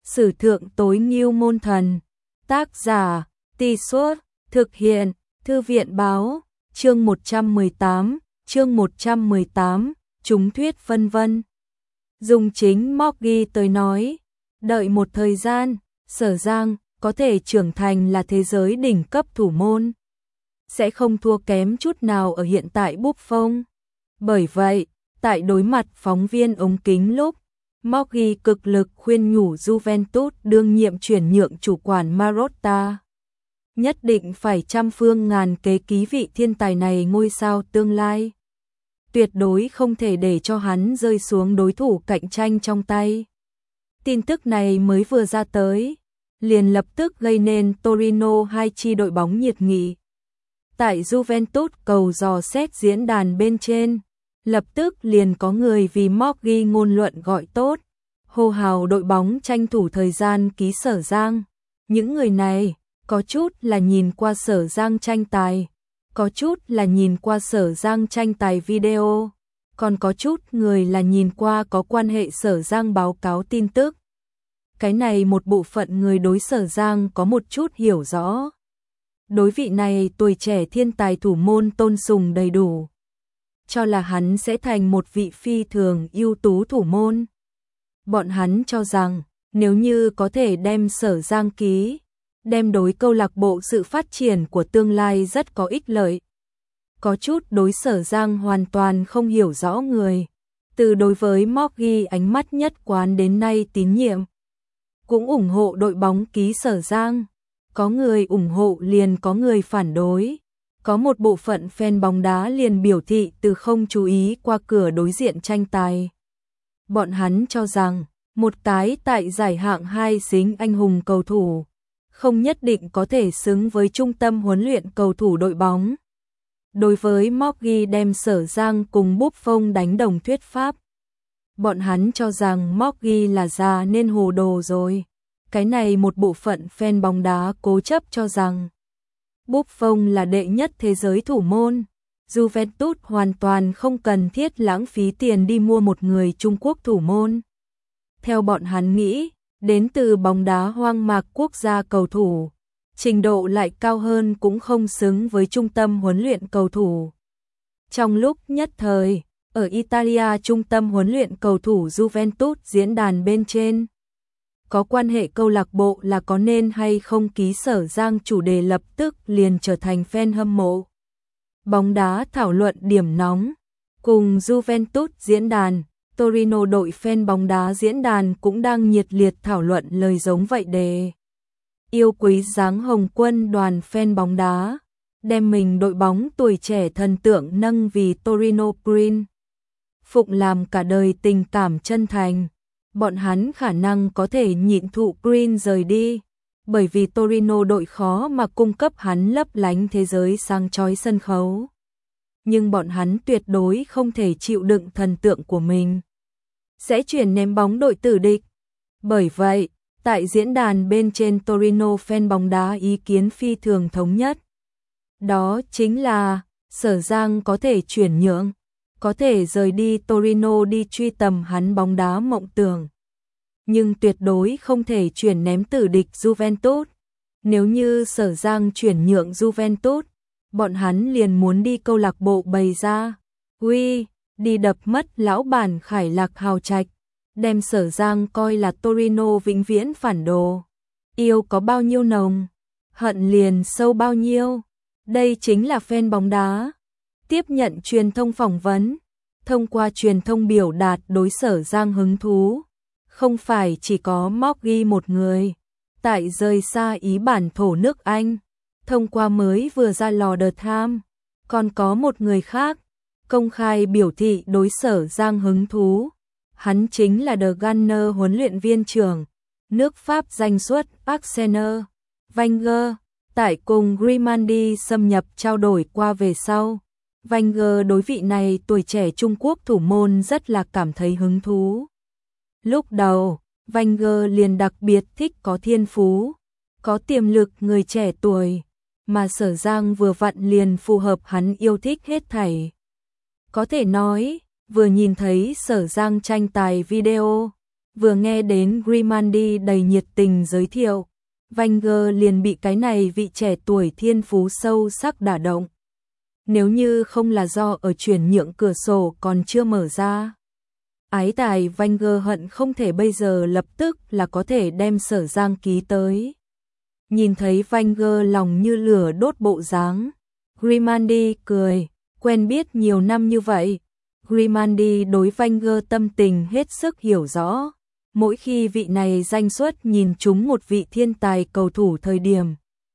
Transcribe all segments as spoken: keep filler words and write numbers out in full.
Sử thượng tối ngưu môn thần. Tác giả, Tì Suốt, thực hiện, Thư viện báo, chương một trăm mười tám, chương một trăm mười tám, chúng thuyết vân vân. Dùng chính Moggy tới nói, đợi một thời gian, Sở Giang có thể trưởng thành là thế giới đỉnh cấp thủ môn, sẽ không thua kém chút nào ở hiện tại Buffon. Bởi vậy, tại đối mặt phóng viên ống kính lúc, Moggy cực lực khuyên nhủ Juventus đương nhiệm chuyển nhượng chủ quản Marotta nhất định phải trăm phương ngàn kế ký vị thiên tài này ngôi sao tương lai. Tuyệt đối không thể để cho hắn rơi xuống đối thủ cạnh tranh trong tay. Tin tức này mới vừa ra tới, liền lập tức gây nên Torino hai chi đội bóng nhiệt nghị. Tại Juventus cầu dò xét diễn đàn bên trên, lập tức liền có người vì Moggy ngôn luận gọi tốt, hô hào đội bóng tranh thủ thời gian ký Sở Giang. Những người này, có chút là nhìn qua Sở Giang tranh tài, có chút là nhìn qua Sở Giang tranh tài video, còn có chút người là nhìn qua có quan hệ Sở Giang báo cáo tin tức. Cái này một bộ phận người đối Sở Giang có một chút hiểu rõ. Đối vị này tuổi trẻ thiên tài thủ môn tôn sùng đầy đủ, cho là hắn sẽ thành một vị phi thường ưu tú thủ môn. Bọn hắn cho rằng, nếu như có thể đem Sở Giang ký, đem đối câu lạc bộ sự phát triển của tương lai rất có ích lợi. Có chút đối Sở Giang hoàn toàn không hiểu rõ người, từ đối với Moggy ánh mắt nhất quán đến nay tín nhiệm, cũng ủng hộ đội bóng ký Sở Giang. Có người ủng hộ liền có người phản đối. Có một bộ phận fan bóng đá liền biểu thị từ không chú ý qua cửa đối diện tranh tài. Bọn hắn cho rằng, một cái tại giải hạng hai xính anh hùng cầu thủ, không nhất định có thể xứng với trung tâm huấn luyện cầu thủ đội bóng. Đối với Moggy đem Sở Giang cùng Buffon đánh đồng thuyết pháp, bọn hắn cho rằng Moggy là già nên hồ đồ rồi. Cái này một bộ phận fan bóng đá cố chấp cho rằng Buffon là đệ nhất thế giới thủ môn, Juventus hoàn toàn không cần thiết lãng phí tiền đi mua một người Trung Quốc thủ môn. Theo bọn hắn nghĩ, đến từ bóng đá hoang mạc quốc gia cầu thủ, trình độ lại cao hơn cũng không xứng với trung tâm huấn luyện cầu thủ. Trong lúc nhất thời, ở Italia trung tâm huấn luyện cầu thủ Juventus diễn đàn bên trên, có quan hệ câu lạc bộ là có nên hay không ký Sở Giang chủ đề lập tức liền trở thành fan hâm mộ bóng đá thảo luận điểm nóng. Cùng Juventus diễn đàn, Torino đội fan bóng đá diễn đàn cũng đang nhiệt liệt thảo luận lời giống vậy đề. Yêu quý dáng hồng quân đoàn fan bóng đá, đem mình đội bóng tuổi trẻ thần tượng nâng vì Torino Green. Phụng làm cả đời tình cảm chân thành. Bọn hắn khả năng có thể nhịn thụ Green rời đi, bởi vì Torino đội khó mà cung cấp hắn lấp lánh thế giới sang chói sân khấu. Nhưng bọn hắn tuyệt đối không thể chịu đựng thần tượng của mình sẽ chuyển ném bóng đội tử địch. Bởi vậy, tại diễn đàn bên trên Torino fan bóng đá ý kiến phi thường thống nhất. Đó chính là, Sở Giang có thể chuyển nhượng, có thể rời đi Torino đi truy tầm hắn bóng đá mộng tưởng, nhưng tuyệt đối không thể chuyển ném tử địch Juventus. Nếu như Sở Giang chuyển nhượng Juventus, bọn hắn liền muốn đi câu lạc bộ bày ra uy, đi đập mất lão bản Khải Lạc hào trạch, đem Sở Giang coi là Torino vĩnh viễn phản đồ. Yêu có bao nhiêu nồng, hận liền sâu bao nhiêu. Đây chính là fan bóng đá. Tiếp nhận truyền thông phỏng vấn, thông qua truyền thông biểu đạt đối Sở Giang hứng thú, không phải chỉ có Moggy một người. Tại rời xa Ý bản thổ nước Anh, thông qua mới vừa ra lò The Times, còn có một người khác công khai biểu thị đối Sở Giang hứng thú. Hắn chính là The Gunner huấn luyện viên trưởng nước Pháp danh xuất Arsene Wenger. Tại cùng Grimaldi xâm nhập trao đổi qua về sau, Wenger đối vị này tuổi trẻ Trung Quốc thủ môn rất là cảm thấy hứng thú. Lúc đầu, Wenger liền đặc biệt thích có thiên phú, có tiềm lực người trẻ tuổi, mà Sở Giang vừa vặn liền phù hợp hắn yêu thích hết thảy. Có thể nói, vừa nhìn thấy Sở Giang tranh tài video, Vừa nghe đến Grimaldi đầy nhiệt tình giới thiệu, Wenger liền bị cái này vị trẻ tuổi thiên phú sâu sắc đả động. Nếu như không là do ở chuyển nhượng cửa sổ còn chưa mở ra, ái tài Wenger hận không thể bây giờ lập tức là có thể đem Sở Giang ký tới. Nhìn thấy Wenger lòng như lửa đốt bộ dáng, Grimaldi cười, quen biết nhiều năm như vậy. Grimaldi đối Wenger tâm tình hết sức hiểu rõ. Mỗi khi vị này danh xuất nhìn trúng một vị thiên tài cầu thủ thời điểm,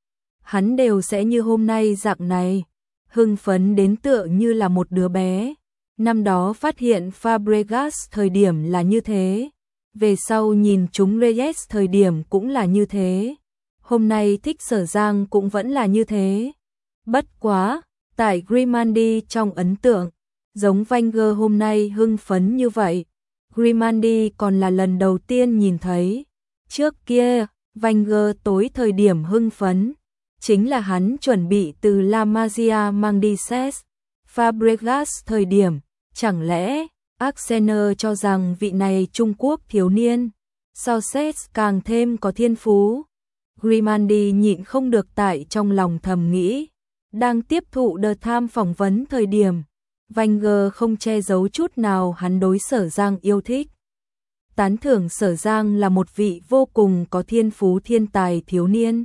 hắn đều sẽ như hôm nay dạng này, hưng phấn đến tựa như là một đứa bé. Năm đó phát hiện Fabregas thời điểm là như thế, về sau nhìn trúng Reyes thời điểm cũng là như thế, hôm nay thích Sở Giang cũng vẫn là như thế. Bất quá, tại Grimaldi trong ấn tượng, giống Wenger hôm nay hưng phấn như vậy, Grimaldi còn là lần đầu tiên nhìn thấy. Trước kia, Wenger tối thời điểm hưng phấn, chính là hắn chuẩn bị từ La Masia mang đi Cesc Fabregas thời điểm, chẳng lẽ Arsenal cho rằng vị này Trung Quốc thiếu niên, so Cesc càng thêm có thiên phú. Grimaldi nhịn không được tại trong lòng thầm nghĩ, đang tiếp thụ The Times phỏng vấn thời điểm, Wenger không che giấu chút nào hắn đối Sở Giang yêu thích. Tán thưởng Sở Giang là một vị vô cùng có thiên phú thiên tài thiếu niên.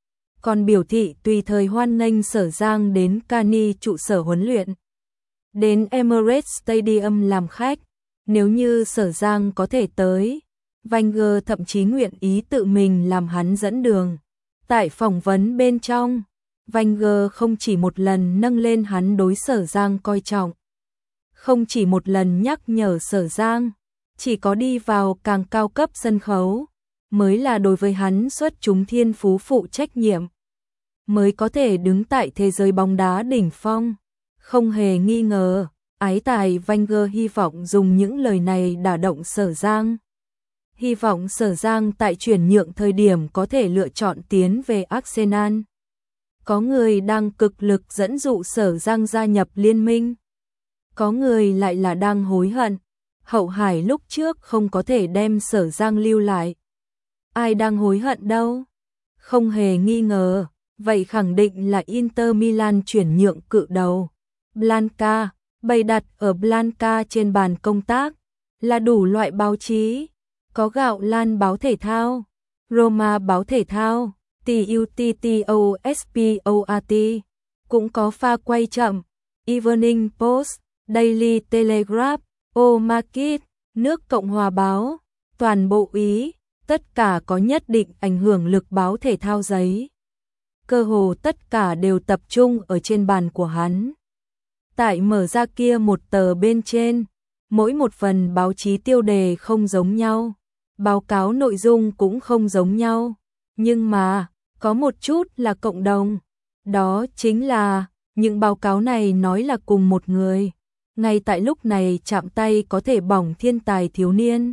Còn biểu thị tùy thời hoan nghênh Sở Giang đến Cani trụ sở huấn luyện, đến Emirates Stadium làm khách. Nếu như Sở Giang có thể tới, Wenger thậm chí nguyện ý tự mình làm hắn dẫn đường. Tại phỏng vấn bên trong, Wenger không chỉ một lần nâng lên hắn đối Sở Giang coi trọng, không chỉ một lần nhắc nhở Sở Giang, chỉ có đi vào càng cao cấp sân khấu, mới là đối với hắn xuất chúng thiên phú phụ trách nhiệm, mới có thể đứng tại thế giới bóng đá đỉnh phong. Không hề nghi ngờ, ái tài Wenger hy vọng dùng những lời này đả động Sở Giang. Hy vọng Sở Giang tại chuyển nhượng thời điểm có thể lựa chọn tiến về Arsenal. Có người đang cực lực dẫn dụ Sở Giang gia nhập liên minh, có người lại là đang hối hận Hậu Hải lúc trước không có thể đem Sở Giang lưu lại. Ai đang hối hận đâu? Không hề nghi ngờ, vậy khẳng định là Inter Milan chuyển nhượng cự đầu Blanca. Bày đặt ở Blanca trên bàn công tác là đủ loại báo chí, có Gạo Lan báo thể thao, Roma báo thể thao, Tuttosport, cũng có pha quay chậm, Evening Post, Daily Telegraph, O Market, nước Cộng hòa báo, toàn bộ Ý, tất cả có nhất định ảnh hưởng lực báo thể thao giấy. Cơ hồ tất cả đều tập trung ở trên bàn của hắn. Tại mở ra kia một tờ bên trên, mỗi một phần báo chí tiêu đề không giống nhau, báo cáo nội dung cũng không giống nhau, nhưng mà có một chút là cộng đồng, đó chính là những báo cáo này nói là cùng một người, ngay tại lúc này chạm tay có thể bỏng thiên tài thiếu niên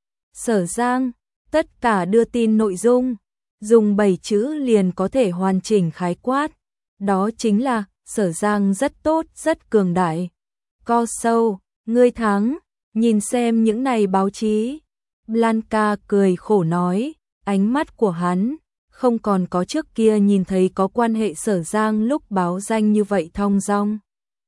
Sở Giang. Tất cả đưa tin nội dung, dùng bảy chữ liền có thể hoàn chỉnh khái quát, đó chính là Sở Giang rất tốt, rất cường đại. Co sâu, ngươi thắng, nhìn xem những này báo chí. Blanca cười khổ nói, ánh mắt của hắn không còn có trước kia nhìn thấy có quan hệ Sở Giang lúc báo danh như vậy thong dong.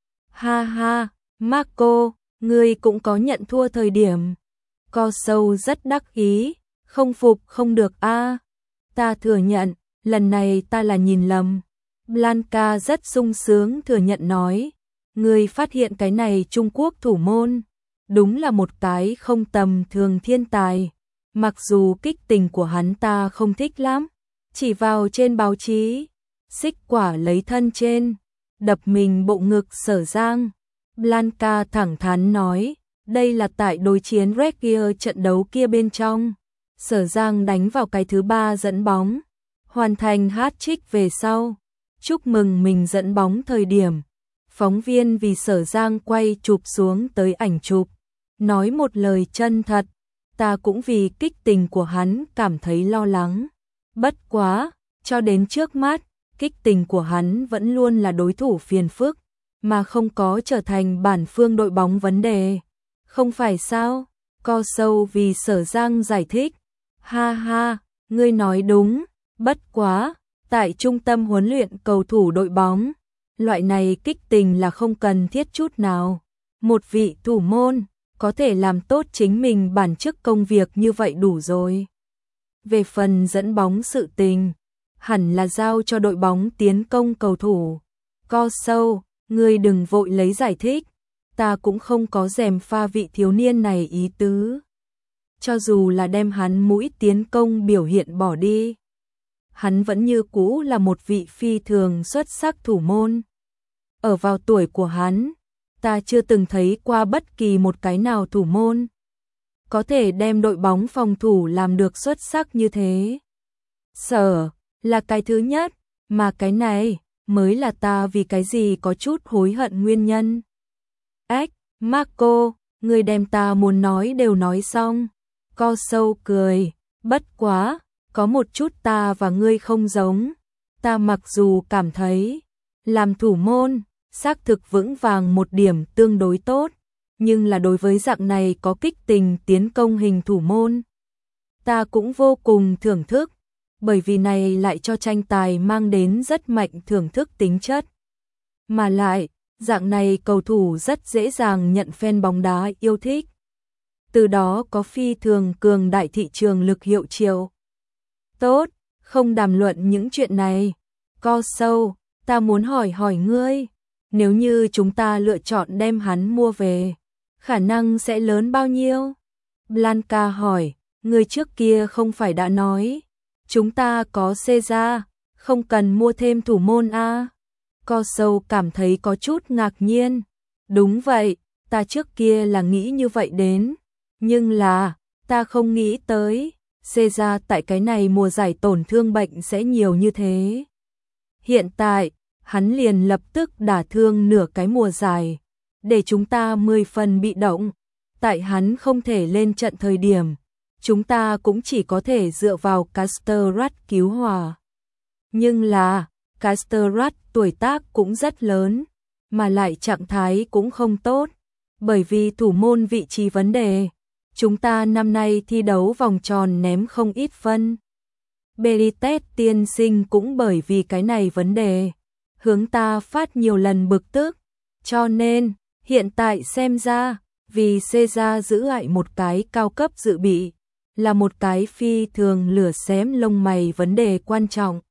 Ha ha, Marco, ngươi cũng có nhận thua thời điểm. Co sâu rất đắc ý, không phục không được a. À. Ta thừa nhận, lần này ta là nhìn lầm. Blanca rất sung sướng thừa nhận nói, ngươi phát hiện cái này Trung Quốc thủ môn, đúng là một cái không tầm thường thiên tài, mặc dù kích tình của hắn ta không thích lắm, chỉ vào trên báo chí, xích quả lấy thân trên, đập mình bộ ngực Sở Giang. Blanca thẳng thắn nói, đây là tại đối chiến Regia trận đấu kia bên trong, Sở Giang đánh vào cái thứ ba dẫn bóng, hoàn thành hat-trick về sau. Chúc mừng mình dẫn bóng thời điểm, phóng viên vì Sở Giang quay chụp xuống tới ảnh chụp, nói một lời chân thật, ta cũng vì kích tình của hắn cảm thấy lo lắng. Bất quá, cho đến trước mắt, kích tình của hắn vẫn luôn là đối thủ phiền phức, mà không có trở thành bản phương đội bóng vấn đề. Không phải sao? Co sâu vì Sở Giang giải thích. Ha ha, ngươi nói đúng, bất quá, tại trung tâm huấn luyện cầu thủ đội bóng, loại này kích tình là không cần thiết chút nào. Một vị thủ môn, có thể làm tốt chính mình bản chức công việc như vậy đủ rồi. Về phần dẫn bóng sự tình, hẳn là giao cho đội bóng tiến công cầu thủ. Co sâu, ngươi đừng vội lấy giải thích, ta cũng không có gièm pha vị thiếu niên này ý tứ. Cho dù là đem hắn mũi tiến công biểu hiện bỏ đi, hắn vẫn như cũ là một vị phi thường xuất sắc thủ môn. Ở vào tuổi của hắn, ta chưa từng thấy qua bất kỳ một cái nào thủ môn có thể đem đội bóng phòng thủ làm được xuất sắc như thế. Sở là cái thứ nhất, mà cái này mới là ta vì cái gì có chút hối hận nguyên nhân. Ếch, Marco, ngươi đem ta muốn nói đều nói xong. Co sâu cười, bất quá, có một chút ta và ngươi không giống. Ta mặc dù cảm thấy, làm thủ môn, xác thực vững vàng một điểm tương đối tốt, nhưng là đối với dạng này có kích tình tiến công hình thủ môn, ta cũng vô cùng thưởng thức, bởi vì này lại cho tranh tài mang đến rất mạnh thưởng thức tính chất. Mà lại, dạng này cầu thủ rất dễ dàng nhận fan bóng đá yêu thích. Từ đó có phi thường cường đại thị trường lực hiệu triệu. Tốt, không đàm luận những chuyện này. Co sâu, ta muốn hỏi hỏi ngươi, nếu như chúng ta lựa chọn đem hắn mua về, khả năng sẽ lớn bao nhiêu? Blanca hỏi, ngươi trước kia không phải đã nói, chúng ta có Caesar, không cần mua thêm thủ môn a? Co sâu cảm thấy có chút ngạc nhiên. Đúng vậy, ta trước kia là nghĩ như vậy đến, nhưng là, ta không nghĩ tới, Caesar tại cái này mùa giải tổn thương bệnh sẽ nhiều như thế. Hiện tại, hắn liền lập tức đả thương nửa cái mùa giải, để chúng ta mười phần bị động. Tại hắn không thể lên trận thời điểm, chúng ta cũng chỉ có thể dựa vào Casterrat cứu hòa. Nhưng là, Casterrat tuổi tác cũng rất lớn, mà lại trạng thái cũng không tốt, bởi vì thủ môn vị trí vấn đề. Chúng ta năm nay thi đấu vòng tròn ném không ít phân. Benitez tiên sinh cũng bởi vì cái này vấn đề, hướng ta phát nhiều lần bực tức, cho nên, hiện tại xem ra, vì Caesar giữ lại một cái cao cấp dự bị, là một cái phi thường lửa xém lông mày vấn đề quan trọng.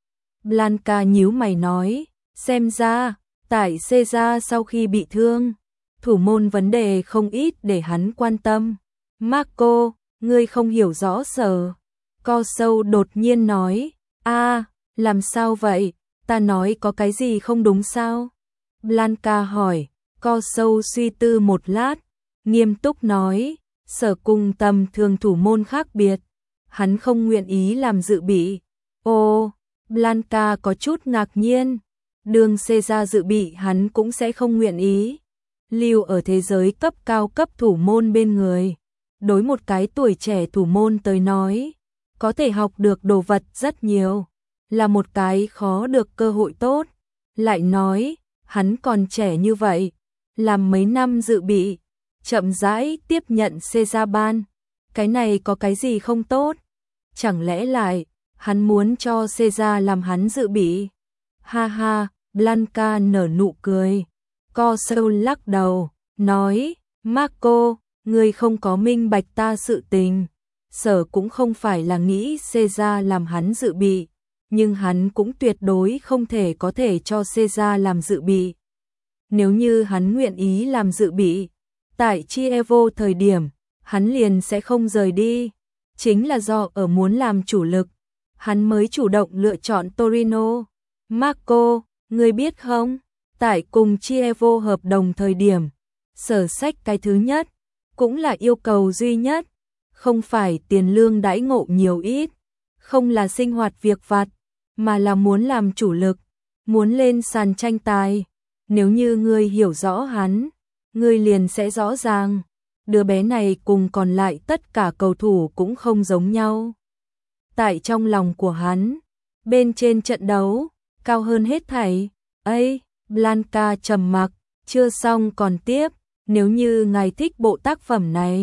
Blanca nhíu mày nói, xem ra, tại Caesar sau khi bị thương, thủ môn vấn đề không ít để hắn quan tâm. Marco, ngươi không hiểu rõ Sở. Co sâu đột nhiên nói, a, làm sao vậy, ta nói có cái gì không đúng sao? Blanca hỏi. Co sâu suy tư một lát, nghiêm túc nói, Sở cùng tầm thường thủ môn khác biệt, hắn không nguyện ý làm dự bị. Ồ, Blanca có chút ngạc nhiên, đường Caesar dự bị hắn cũng sẽ không nguyện ý. Lưu ở thế giới cấp cao cấp thủ môn bên người, đối một cái tuổi trẻ thủ môn tới nói, có thể học được đồ vật rất nhiều, là một cái khó được cơ hội tốt. Lại nói, hắn còn trẻ như vậy, làm mấy năm dự bị, chậm rãi tiếp nhận Caesar ban, cái này có cái gì không tốt? Chẳng lẽ lại, hắn muốn cho Caesar làm hắn dự bị? Ha ha, Blanca nở nụ cười. Co sâu lắc đầu, nói, Marco, ngươi không có minh bạch ta sự tình. Sở cũng không phải là nghĩ Caesar làm hắn dự bị, nhưng hắn cũng tuyệt đối không thể có thể cho Caesar làm dự bị. Nếu như hắn nguyện ý làm dự bị, tại Chievo thời điểm, hắn liền sẽ không rời đi. Chính là do ở muốn làm chủ lực, hắn mới chủ động lựa chọn Torino. Marco, ngươi biết không, tại cùng Chievo hợp đồng thời điểm, Sở sách cái thứ nhất, cũng là yêu cầu duy nhất, không phải tiền lương đãi ngộ nhiều ít, không là sinh hoạt việc vặt, mà là muốn làm chủ lực, muốn lên sàn tranh tài. Nếu như ngươi hiểu rõ hắn, ngươi liền sẽ rõ ràng, đứa bé này cùng còn lại tất cả cầu thủ cũng không giống nhau. Tại trong lòng của hắn, bên trên trận đấu, cao hơn hết thảy. Ây, Blanca trầm mặc, chưa xong còn tiếp, nếu như ngài thích bộ tác phẩm này,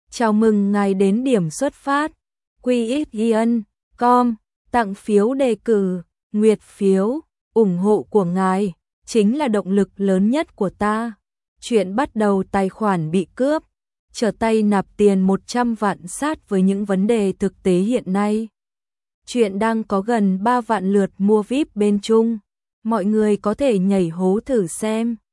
Chào mừng ngài đến điểm xuất phát. quy ích yên chấm com tặng phiếu đề cử, nguyệt phiếu, ủng hộ của ngài chính là động lực lớn nhất của ta. Chuyện bắt đầu tài khoản bị cướp, trở tay nạp tiền một trăm vạn sát với những vấn đề thực tế hiện nay. Chuyện đang có gần ba vạn lượt mua víp bên Trung. Mọi người có thể nhảy hố thử xem.